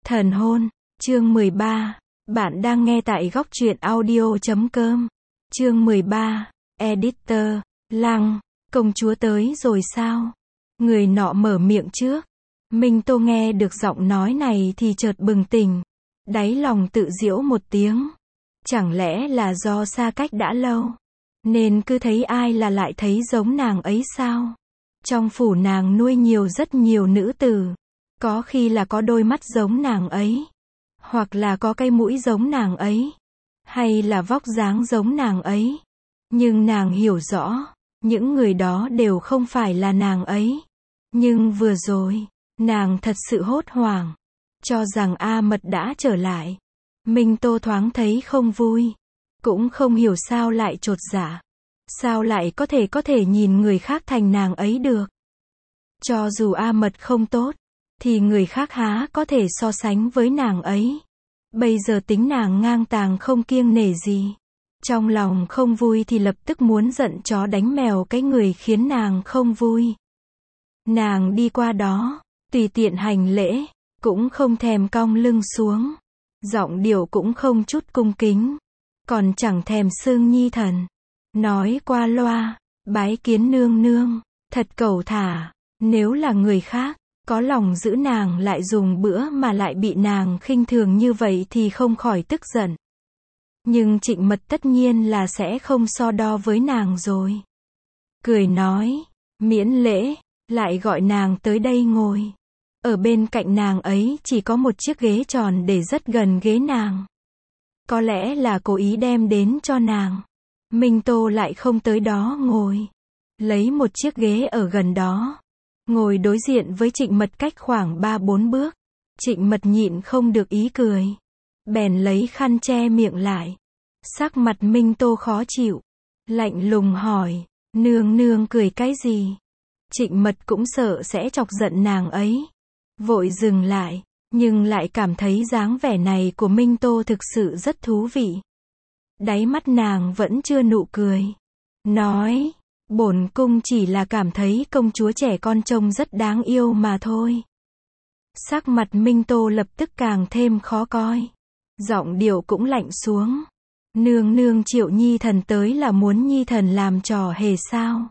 Thần hôn, chương 13. Bạn đang nghe tại góc truyện audio.com. Chương 13. Editor, Lăng, công chúa tới rồi sao? Người nọ mở miệng trước. Minh Tô nghe được giọng nói này thì chợt bừng tỉnh. Đáy lòng tự giễu một tiếng. Chẳng lẽ là do xa cách đã lâu, nên cứ thấy ai là lại thấy giống nàng ấy sao? Trong phủ nàng nuôi rất nhiều nữ tử. Có khi là có đôi mắt giống nàng ấy, hoặc là có cái mũi giống nàng ấy, hay là vóc dáng giống nàng ấy. Nhưng nàng hiểu rõ, những người đó đều không phải là nàng ấy. Nhưng vừa rồi, nàng thật sự hốt hoảng, cho rằng A Mật đã trở lại. Minh Tô thoáng thấy không vui, cũng không hiểu sao lại chột dạ. Sao lại có thể nhìn người khác thành nàng ấy được? Cho dù A Mật không tốt, thì người khác há có thể so sánh với nàng ấy. Bây giờ tính nàng ngang tàng không kiêng nể gì. Trong lòng không vui thì lập tức muốn giận chó đánh mèo cái người khiến nàng không vui. Nàng đi qua đó, tùy tiện hành lễ, cũng không thèm cong lưng xuống. Giọng điệu cũng không chút cung kính, còn chẳng thèm xưng nhi thần. Nói qua loa, bái kiến nương nương, thật cẩu thả. Nếu là người khác, có lòng giữ nàng lại dùng bữa mà lại bị nàng khinh thường như vậy thì không khỏi tức giận. Nhưng Trịnh Mật tất nhiên là sẽ không so đo với nàng rồi. Cười nói, miễn lễ, lại gọi nàng tới đây ngồi. Ở bên cạnh nàng ấy chỉ có một chiếc ghế tròn để rất gần ghế nàng. Có lẽ là cố ý đem đến cho nàng. Minh Tô lại không tới đó ngồi. Lấy một chiếc ghế ở gần đó, ngồi đối diện với Trịnh Mật cách khoảng 3-4 bước. Trịnh Mật nhịn không được ý cười, bèn lấy khăn che miệng lại. Sắc mặt Minh Tô khó chịu, lạnh lùng hỏi, nương nương cười cái gì? Trịnh Mật cũng sợ sẽ chọc giận nàng ấy, vội dừng lại, nhưng lại cảm thấy dáng vẻ này của Minh Tô thực sự rất thú vị. Đáy mắt nàng vẫn chưa nụ cười, nói, bổn cung chỉ là cảm thấy công chúa trẻ con trông rất đáng yêu mà thôi. Sắc mặt Minh Tô lập tức càng thêm khó coi, giọng điệu cũng lạnh xuống. Nương nương triệu nhi thần tới là muốn nhi thần làm trò hề sao?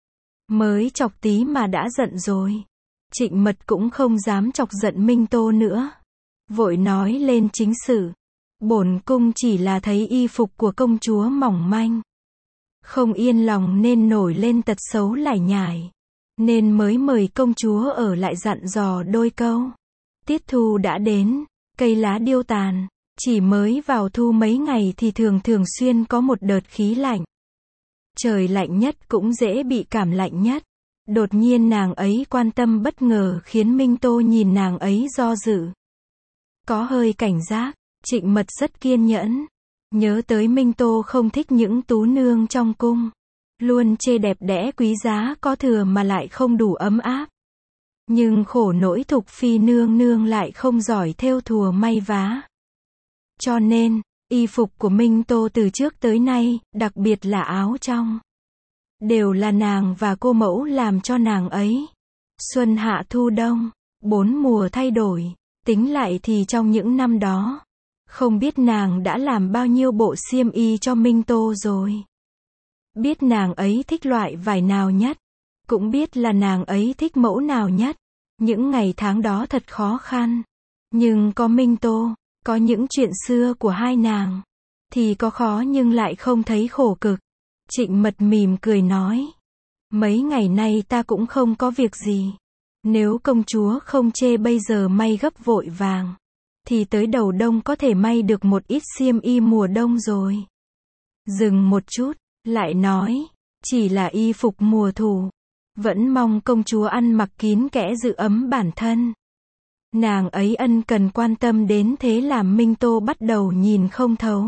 Mới chọc tí mà đã giận rồi. Trịnh Mật cũng không dám chọc giận Minh Tô nữa, vội nói lên chính sự. Bổn cung chỉ là thấy y phục của công chúa mỏng manh, không yên lòng nên nổi lên tật xấu lải nhải, nên mới mời công chúa ở lại dặn dò đôi câu. Tiết thu đã đến, cây lá điêu tàn, chỉ mới vào thu mấy ngày thì thường xuyên có một đợt khí lạnh. Trời lạnh nhất cũng dễ bị cảm lạnh nhất. Đột nhiên nàng ấy quan tâm bất ngờ khiến Minh Tô nhìn nàng ấy do dự. Có hơi cảnh giác, Trịnh Mật rất kiên nhẫn. Nhớ tới Minh Tô không thích những tú nương trong cung, luôn chê đẹp đẽ quý giá có thừa mà lại không đủ ấm áp. Nhưng khổ nỗi Thục Phi nương nương lại không giỏi thêu thùa may vá. Cho nên, y phục của Minh Tô từ trước tới nay, đặc biệt là áo trong, đều là nàng và cô mẫu làm cho nàng ấy. Xuân hạ thu đông, 4 mùa thay đổi, tính lại thì trong những năm đó, không biết nàng đã làm bao nhiêu bộ xiêm y cho Minh Tô rồi. Biết nàng ấy thích loại vải nào nhất, cũng biết là nàng ấy thích mẫu nào nhất. Những ngày tháng đó thật khó khăn, nhưng có Minh Tô, có những chuyện xưa của hai nàng, thì có khó nhưng lại không thấy khổ cực. Trịnh Mật mỉm cười nói, mấy ngày nay ta cũng không có việc gì. Nếu công chúa không chê bây giờ may gấp vội vàng, thì tới đầu đông có thể may được một ít xiêm y mùa đông rồi. Dừng một chút, lại nói, chỉ là y phục mùa thu, vẫn mong công chúa ăn mặc kín kẽ giữ ấm bản thân. Nàng ấy ân cần quan tâm đến thế làm Minh Tô bắt đầu nhìn không thấu.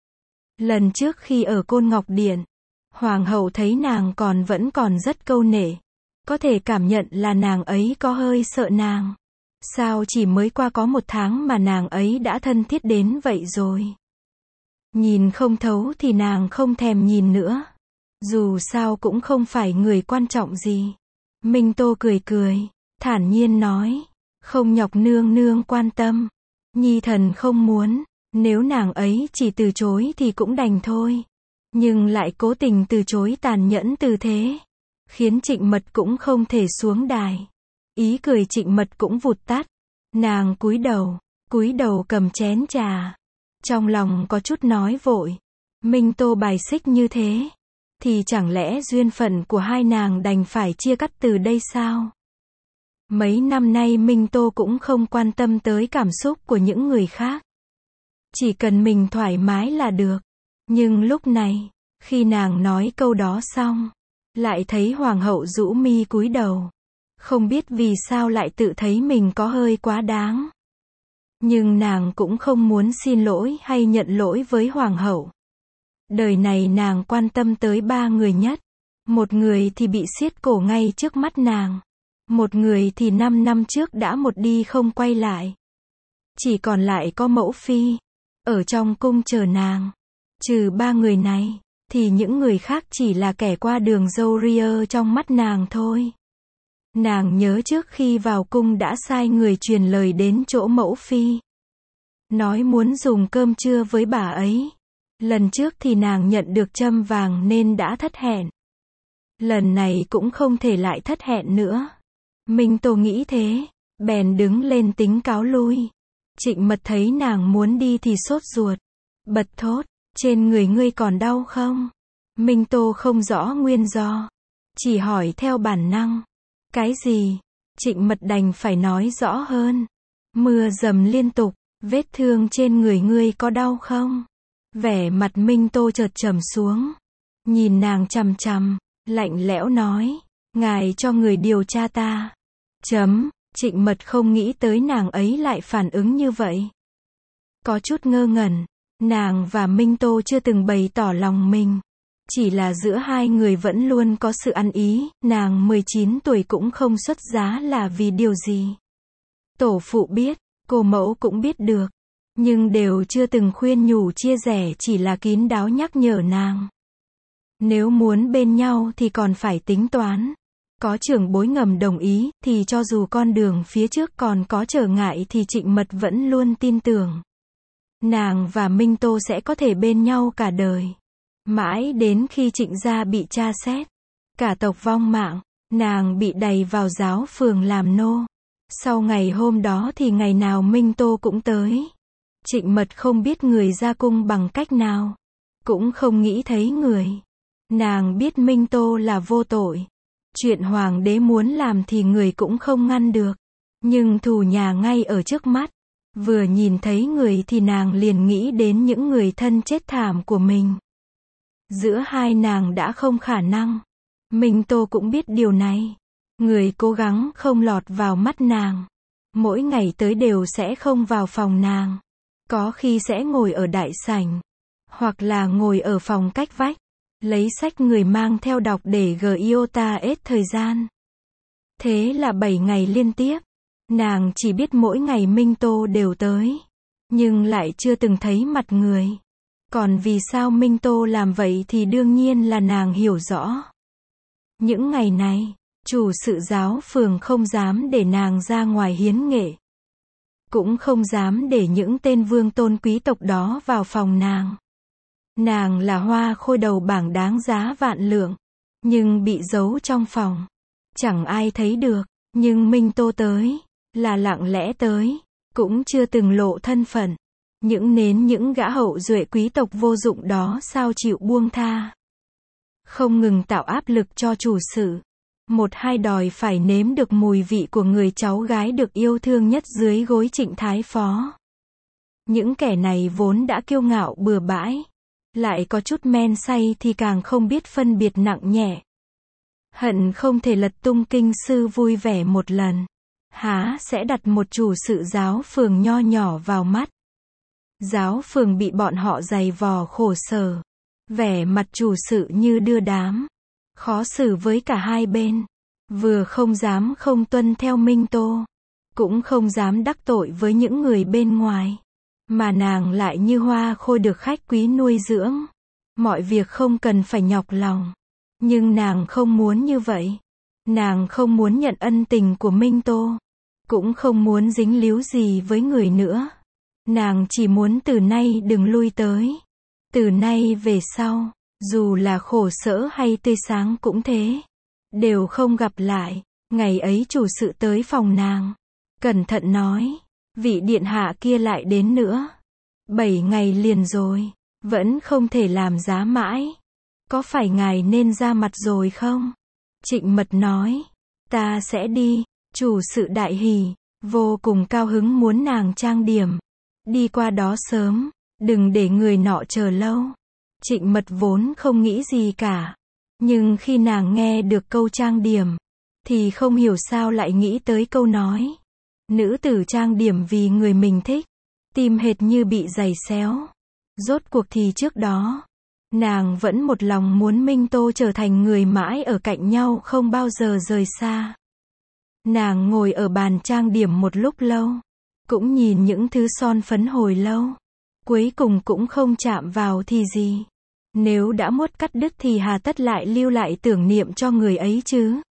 Lần trước khi ở Côn Ngọc Điện, Hoàng hậu thấy nàng vẫn còn rất câu nể, có thể cảm nhận là nàng ấy có hơi sợ nàng. Sao chỉ mới qua có 1 tháng mà nàng ấy đã thân thiết đến vậy rồi? Nhìn không thấu thì nàng không thèm nhìn nữa. Dù sao cũng không phải người quan trọng gì. Minh Tô cười, thản nhiên nói, không nhọc nương nương quan tâm. Nhi thần không muốn, nếu nàng ấy chỉ từ chối thì cũng đành thôi. Nhưng lại cố tình từ chối tàn nhẫn từ thế, khiến Trịnh Mật cũng không thể xuống đài. Ý cười Trịnh Mật cũng vụt tắt. Nàng cúi đầu cầm chén trà. Trong lòng có chút nói vội. Minh Tô bài xích như thế, thì chẳng lẽ duyên phận của hai nàng đành phải chia cắt từ đây sao? Mấy năm nay Minh Tô cũng không quan tâm tới cảm xúc của những người khác. Chỉ cần mình thoải mái là được. Nhưng lúc này, khi nàng nói câu đó xong, lại thấy hoàng hậu rũ mi cúi đầu. Không biết vì sao lại tự thấy mình có hơi quá đáng. Nhưng nàng cũng không muốn xin lỗi hay nhận lỗi với hoàng hậu. Đời này nàng quan tâm tới 3 người nhất. Một người thì bị xiết cổ ngay trước mắt nàng. Một người thì 5 năm trước đã một đi không quay lại. Chỉ còn lại có mẫu phi, ở trong cung chờ nàng. Trừ 3 người này, thì những người khác chỉ là kẻ qua đường dâu ria trong mắt nàng thôi. Nàng nhớ trước khi vào cung đã sai người truyền lời đến chỗ mẫu phi. Nói muốn dùng cơm trưa với bà ấy. Lần trước thì nàng nhận được trâm vàng nên đã thất hẹn. Lần này cũng không thể lại thất hẹn nữa. Minh Tô nghĩ thế, bèn đứng lên tính cáo lui. Trịnh Mật thấy nàng muốn đi thì sốt ruột. Bật thốt, trên người ngươi còn đau không? Minh Tô không rõ nguyên do, chỉ hỏi theo bản năng. Cái gì? Trịnh Mật đành phải nói rõ hơn. Mưa dầm liên tục, vết thương trên người ngươi có đau không? Vẻ mặt Minh Tô chợt trầm xuống. Nhìn nàng chằm chằm, lạnh lẽo nói. Ngài cho người điều tra ta. Trịnh Mật không nghĩ tới nàng ấy lại phản ứng như vậy. Có chút ngơ ngẩn. Nàng và Minh Tô chưa từng bày tỏ lòng mình. Chỉ là giữa hai người vẫn luôn có sự ăn ý. Nàng 19 tuổi cũng không xuất giá là vì điều gì. Tổ phụ biết, cô mẫu cũng biết được. Nhưng đều chưa từng khuyên nhủ chia rẽ, chỉ là kín đáo nhắc nhở nàng. Nếu muốn bên nhau thì còn phải tính toán. Có trưởng bối ngầm đồng ý, thì cho dù con đường phía trước còn có trở ngại thì Trịnh Mật vẫn luôn tin tưởng. Nàng và Minh Tô sẽ có thể bên nhau cả đời. Mãi đến khi Trịnh gia bị tra xét, cả tộc vong mạng, nàng bị đày vào giáo phường làm nô. Sau ngày hôm đó thì ngày nào Minh Tô cũng tới. Trịnh Mật không biết người ra cung bằng cách nào, cũng không nghĩ thấy người. Nàng biết Minh Tô là vô tội. Chuyện hoàng đế muốn làm thì người cũng không ngăn được. Nhưng thù nhà ngay ở trước mắt. Vừa nhìn thấy người thì nàng liền nghĩ đến những người thân chết thảm của mình. Giữa hai nàng đã không khả năng. Minh Tô cũng biết điều này. Người cố gắng không lọt vào mắt nàng. Mỗi ngày tới đều sẽ không vào phòng nàng. Có khi sẽ ngồi ở đại sảnh. Hoặc là ngồi ở phòng cách vách. Lấy sách người mang theo đọc để giota hết thời gian. Thế là 7 ngày liên tiếp. Nàng chỉ biết mỗi ngày Minh Tô đều tới. Nhưng lại chưa từng thấy mặt người. Còn vì sao Minh Tô làm vậy thì đương nhiên là nàng hiểu rõ. Những ngày này, chủ sự giáo phường không dám để nàng ra ngoài hiến nghệ. Cũng không dám để những tên vương tôn quý tộc đó vào phòng nàng. Nàng là hoa khôi đầu bảng đáng giá vạn lượng. Nhưng bị giấu trong phòng. Chẳng ai thấy được. Nhưng Minh Tô tới. Là lặng lẽ tới. Cũng chưa từng lộ thân phận. Những gã hậu duệ quý tộc vô dụng đó sao chịu buông tha. Không ngừng tạo áp lực cho chủ sự. Một hai đòi phải nếm được mùi vị của người cháu gái được yêu thương nhất dưới gối Trịnh Thái Phó. Những kẻ này vốn đã kiêu ngạo bừa bãi. Lại có chút men say thì càng không biết phân biệt nặng nhẹ. Hận không thể lật tung kinh sư vui vẻ một lần. Há sẽ đặt một chủ sự giáo phường nho nhỏ vào mắt. Giáo phường bị bọn họ giày vò khổ sở. Vẻ mặt chủ sự như đưa đám. Khó xử với cả hai bên. Vừa không dám không tuân theo Minh Tô. Cũng không dám đắc tội với những người bên ngoài. Mà nàng lại như hoa khôi được khách quý nuôi dưỡng. Mọi việc không cần phải nhọc lòng. Nhưng nàng không muốn như vậy. Nàng không muốn nhận ân tình của Minh Tô. Cũng không muốn dính líu gì với người nữa. Nàng chỉ muốn từ nay đừng lui tới. Từ nay về sau, dù là khổ sở hay tươi sáng cũng thế. Đều không gặp lại. Ngày ấy chủ sự tới phòng nàng. Cẩn thận nói. Vị điện hạ kia lại đến nữa. 7 ngày liền rồi. Vẫn không thể làm giá mãi. Có phải ngài nên ra mặt rồi không? Trịnh Mật nói. Ta sẽ đi. Chủ sự đại hỉ. Vô cùng cao hứng muốn nàng trang điểm. Đi qua đó sớm. Đừng để người nọ chờ lâu. Trịnh Mật vốn không nghĩ gì cả. Nhưng khi nàng nghe được câu trang điểm, thì không hiểu sao lại nghĩ tới câu nói. Nữ tử trang điểm vì người mình thích. Tim hệt như bị giày xéo. Rốt cuộc thì trước đó, nàng vẫn một lòng muốn Minh Tô trở thành người mãi ở cạnh nhau không bao giờ rời xa. Nàng ngồi ở bàn trang điểm một lúc lâu. Cũng nhìn những thứ son phấn hồi lâu. Cuối cùng cũng không chạm vào thì gì. Nếu đã muốn cắt đứt thì hà tất lại lưu lại tưởng niệm cho người ấy chứ.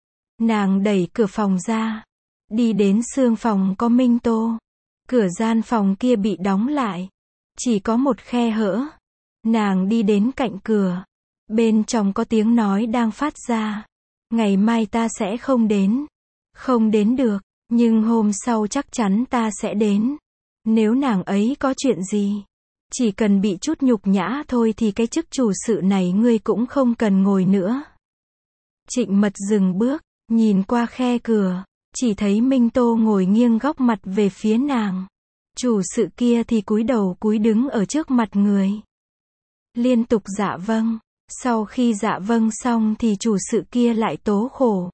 Nàng đẩy cửa phòng ra. Đi đến sương phòng có Minh Tô. Cửa gian phòng kia bị đóng lại. Chỉ có một khe hở. Nàng đi đến cạnh cửa. Bên trong có tiếng nói đang phát ra. Ngày mai ta sẽ không đến. Không đến được. Nhưng hôm sau chắc chắn ta sẽ đến. Nếu nàng ấy có chuyện gì, chỉ cần bị chút nhục nhã thôi thì cái chức chủ sự này ngươi cũng không cần ngồi nữa. Trịnh Mật dừng bước, nhìn qua khe cửa, chỉ thấy Minh Tô ngồi nghiêng góc mặt về phía nàng. Chủ sự kia thì cúi đầu cúi đứng ở trước mặt người. Liên tục dạ vâng. Sau khi dạ vâng xong thì chủ sự kia lại tố khổ.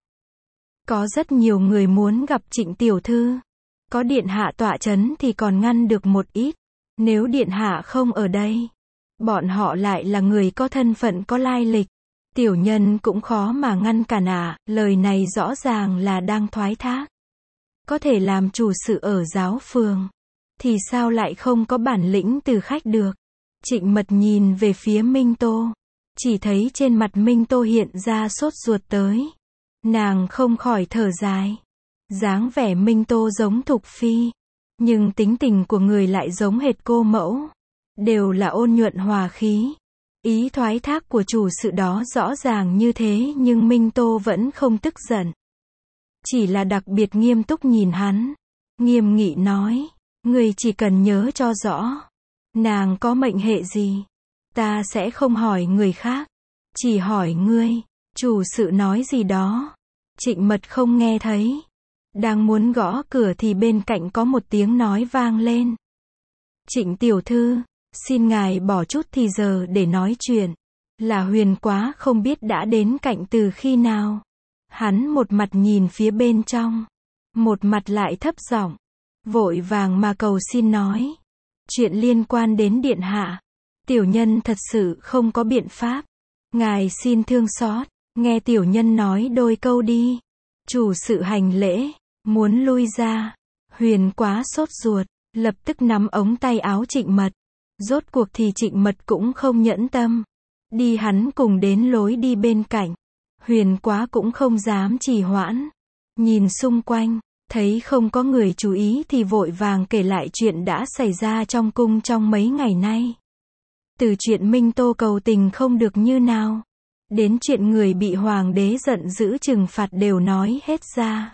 Có rất nhiều người muốn gặp Trịnh tiểu thư. Có điện hạ tọa chấn thì còn ngăn được một ít. Nếu điện hạ không ở đây, bọn họ lại là người có thân phận có lai lịch. Tiểu nhân cũng khó mà ngăn cản à, lời này rõ ràng là đang thoái thác. Có thể làm chủ sự ở giáo phường, thì sao lại không có bản lĩnh từ khách được. Trịnh Mật nhìn về phía Minh Tô. Chỉ thấy trên mặt Minh Tô hiện ra sốt ruột tới. Nàng không khỏi thở dài. Dáng vẻ Minh Tô giống Thục Phi. Nhưng tính tình của người lại giống hệt cô mẫu. Đều là ôn nhuận hòa khí. Ý thoái thác của chủ sự đó rõ ràng như thế nhưng Minh Tô vẫn không tức giận. Chỉ là đặc biệt nghiêm túc nhìn hắn. Nghiêm nghị nói. Người chỉ cần nhớ cho rõ. Nàng có mệnh hệ gì? Ta sẽ không hỏi người khác. Chỉ hỏi ngươi. Chủ sự nói gì đó. Trịnh Mật không nghe thấy. Đang muốn gõ cửa thì bên cạnh có một tiếng nói vang lên. Trịnh tiểu thư, xin ngài bỏ chút thì giờ để nói chuyện. Là Huyền Quá không biết đã đến cạnh từ khi nào. Hắn một mặt nhìn phía bên trong. Một mặt lại thấp giọng. Vội vàng mà cầu xin nói. Chuyện liên quan đến điện hạ. Tiểu nhân thật sự không có biện pháp. Ngài xin thương xót. Nghe tiểu nhân nói đôi câu đi. Chủ sự hành lễ. Muốn lui ra. Huyền Quá sốt ruột. Lập tức nắm ống tay áo Trịnh Mật. Rốt cuộc thì Trịnh Mật cũng không nhẫn tâm. Đi hắn cùng đến lối đi bên cạnh. Huyền Quá cũng không dám trì hoãn. Nhìn xung quanh. Thấy không có người chú ý thì vội vàng kể lại chuyện đã xảy ra trong cung trong mấy ngày nay. Từ chuyện Minh Tô cầu tình không được như nào. Đến chuyện người bị hoàng đế giận dữ trừng phạt đều nói hết ra.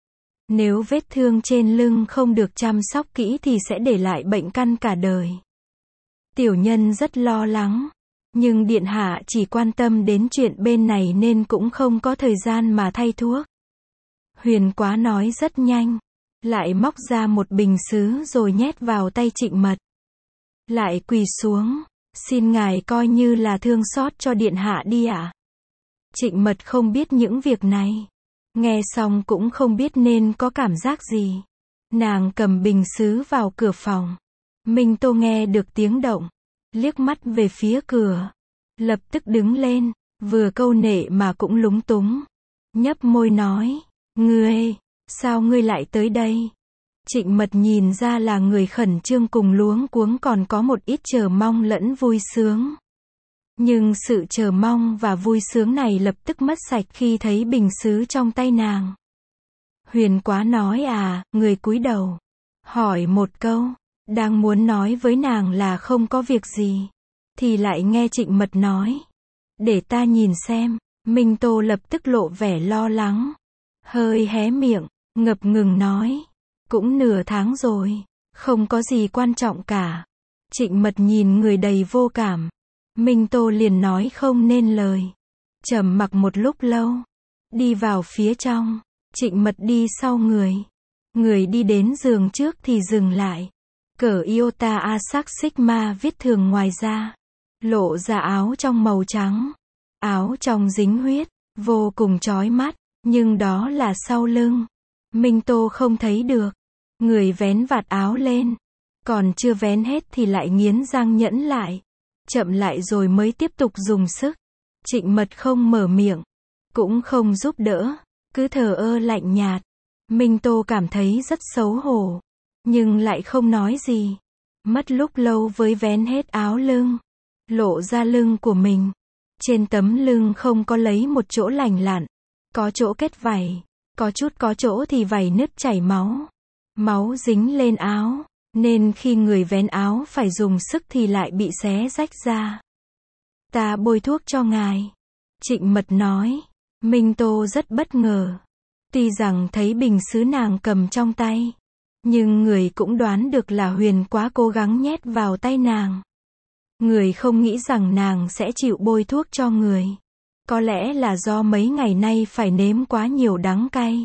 Nếu vết thương trên lưng không được chăm sóc kỹ thì sẽ để lại bệnh căn cả đời. Tiểu nhân rất lo lắng. Nhưng điện hạ chỉ quan tâm đến chuyện bên này nên cũng không có thời gian mà thay thuốc. Huyền Quá nói rất nhanh. Lại móc ra một bình sứ rồi nhét vào tay Trịnh Mật. Lại quỳ xuống. Xin ngài coi như là thương xót cho điện hạ đi ạ. Trịnh Mật không biết những việc này. Nghe xong cũng không biết nên có cảm giác gì. Nàng cầm bình sứ vào cửa phòng. Minh Tô nghe được tiếng động. Liếc mắt về phía cửa. Lập tức đứng lên. Vừa câu nệ mà cũng lúng túng. Nhấp môi nói. Ngươi, sao ngươi lại tới đây? Trịnh Mật nhìn ra là người khẩn trương cùng luống cuống còn có một ít chờ mong lẫn vui sướng. Nhưng sự chờ mong và vui sướng này lập tức mất sạch khi thấy bình sứ trong tay nàng. Huyền Quá nói à, người cúi đầu. Hỏi một câu. Đang muốn nói với nàng là không có việc gì, thì lại nghe Trịnh Mật nói. Để ta nhìn xem. Minh Tô lập tức lộ vẻ lo lắng. Hơi hé miệng, ngập ngừng nói. Cũng nửa tháng rồi, không có gì quan trọng cả. Trịnh Mật nhìn người đầy vô cảm. Minh Tô liền nói không nên lời. Trầm mặc một lúc lâu. Đi vào phía trong. Trịnh Mật đi sau người. Người đi đến giường trước thì dừng lại. Cởi Iota Asac Sigma viết thường ngoài ra. Lộ ra áo trong màu trắng. Áo trong dính huyết. Vô cùng chói mắt. Nhưng đó là sau lưng. Minh Tô không thấy được. Người vén vạt áo lên. Còn chưa vén hết thì lại nghiến răng nhẫn lại. Chậm lại rồi mới tiếp tục dùng sức. Trịnh Mật không mở miệng. Cũng không giúp đỡ. Cứ thờ ơ lạnh nhạt. Minh Tô cảm thấy rất xấu hổ. Nhưng lại không nói gì. Mất lúc lâu với vén hết áo lưng. Lộ ra lưng của mình. Trên tấm lưng không có lấy một chỗ lành lặn. Có chỗ kết vảy. Có chỗ thì vảy nứt chảy máu. Máu dính lên áo. Nên khi người vén áo phải dùng sức thì lại bị xé rách ra. Ta bôi thuốc cho ngài. Trịnh Mật nói. Minh Tô rất bất ngờ. Tuy rằng thấy bình sứ nàng cầm trong tay. Nhưng người cũng đoán được là Huyền quá cố gắng nhét vào tay nàng. Người không nghĩ rằng nàng sẽ chịu bôi thuốc cho người. Có lẽ là do mấy ngày nay phải nếm quá nhiều đắng cay.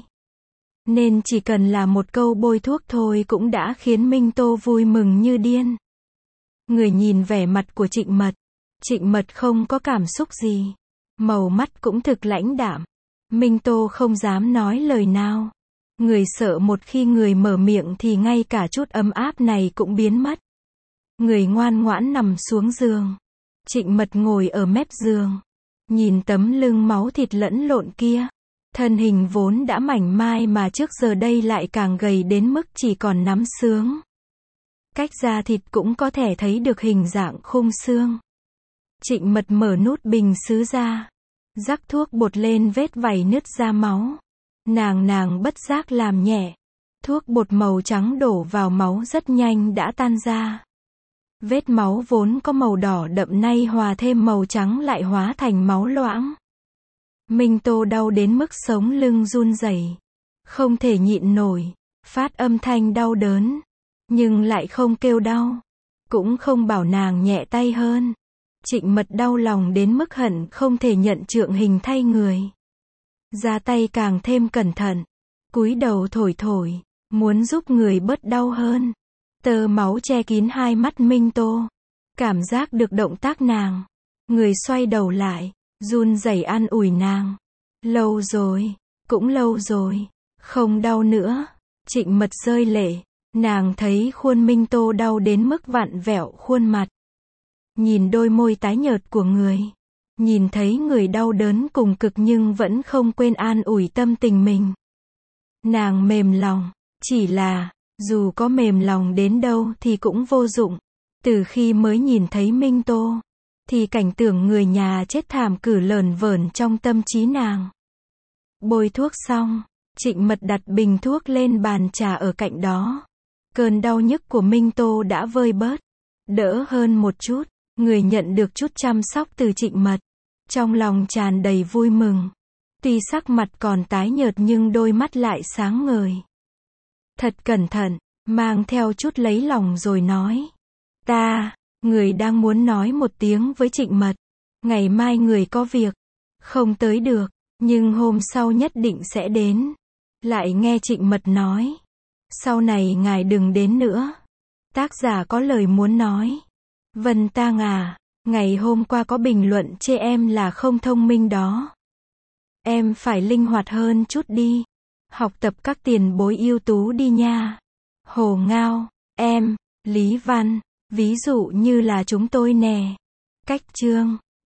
Nên chỉ cần là một câu bôi thuốc thôi cũng đã khiến Minh Tô vui mừng như điên. Người nhìn vẻ mặt của Trịnh Mật. Trịnh Mật không có cảm xúc gì. Màu mắt cũng thực lãnh đạm. Minh Tô không dám nói lời nào. Người sợ một khi người mở miệng thì ngay cả chút ấm áp này cũng biến mất. Người ngoan ngoãn nằm xuống giường. Trịnh Mật ngồi ở mép giường. Nhìn tấm lưng máu thịt lẫn lộn kia. Thân hình vốn đã mảnh mai mà trước giờ đây lại càng gầy đến mức chỉ còn nắm xương. Cách da thịt cũng có thể thấy được hình dạng khung xương. Trịnh Mật mở nút bình sứ ra. Rắc thuốc bột lên vết vảy nứt ra máu. Nàng bất giác làm nhẹ. Thuốc bột màu trắng đổ vào máu rất nhanh đã tan ra. Vết máu vốn có màu đỏ đậm nay hòa thêm màu trắng lại hóa thành máu loãng. Minh Tô đau đến mức sống lưng run rẩy. Không thể nhịn nổi. Phát âm thanh đau đớn. Nhưng lại không kêu đau. Cũng không bảo nàng nhẹ tay hơn. Trịnh Mật đau lòng đến mức hận không thể nhận trượng hình thay người. Ra tay càng thêm cẩn thận. Cúi đầu thổi. Muốn giúp người bớt đau hơn. Tơ máu che kín hai mắt Minh Tô. Cảm giác được động tác nàng. Người xoay đầu lại. Run rẩy an ủi nàng. Lâu rồi. Cũng lâu rồi. Không đau nữa. Trịnh Mật rơi lệ. Nàng thấy khuôn Minh Tô đau đến mức vặn vẹo khuôn mặt. Nhìn đôi môi tái nhợt của người. Nhìn thấy người đau đớn cùng cực nhưng vẫn không quên an ủi tâm tình mình. Nàng mềm lòng. Chỉ là, dù có mềm lòng đến đâu thì cũng vô dụng. Từ khi mới nhìn thấy Minh Tô, thì cảnh tượng người nhà chết thảm cứ lởn vởn trong tâm trí nàng. Bôi thuốc xong, Trịnh Mật đặt bình thuốc lên bàn trà ở cạnh đó. Cơn đau nhức của Minh Tô đã vơi bớt. Đỡ hơn một chút. Người nhận được chút chăm sóc từ Trịnh Mật. Trong lòng tràn đầy vui mừng. Tuy sắc mặt còn tái nhợt nhưng đôi mắt lại sáng ngời. Thật cẩn thận, mang theo chút lấy lòng rồi nói. Người đang muốn nói một tiếng với Trịnh Mật. Ngày mai người có việc. Không tới được, nhưng hôm sau nhất định sẽ đến. Lại nghe Trịnh Mật nói. Sau này ngài đừng đến nữa. Tác giả có lời muốn nói. Vân Tang à, ngày hôm qua có bình luận chê em là không thông minh đó. Em phải linh hoạt hơn chút đi. Học tập các tiền bối ưu tú đi nha. Hồ Ngao, em, Lý Văn, ví dụ như là chúng tôi nè. Cách chương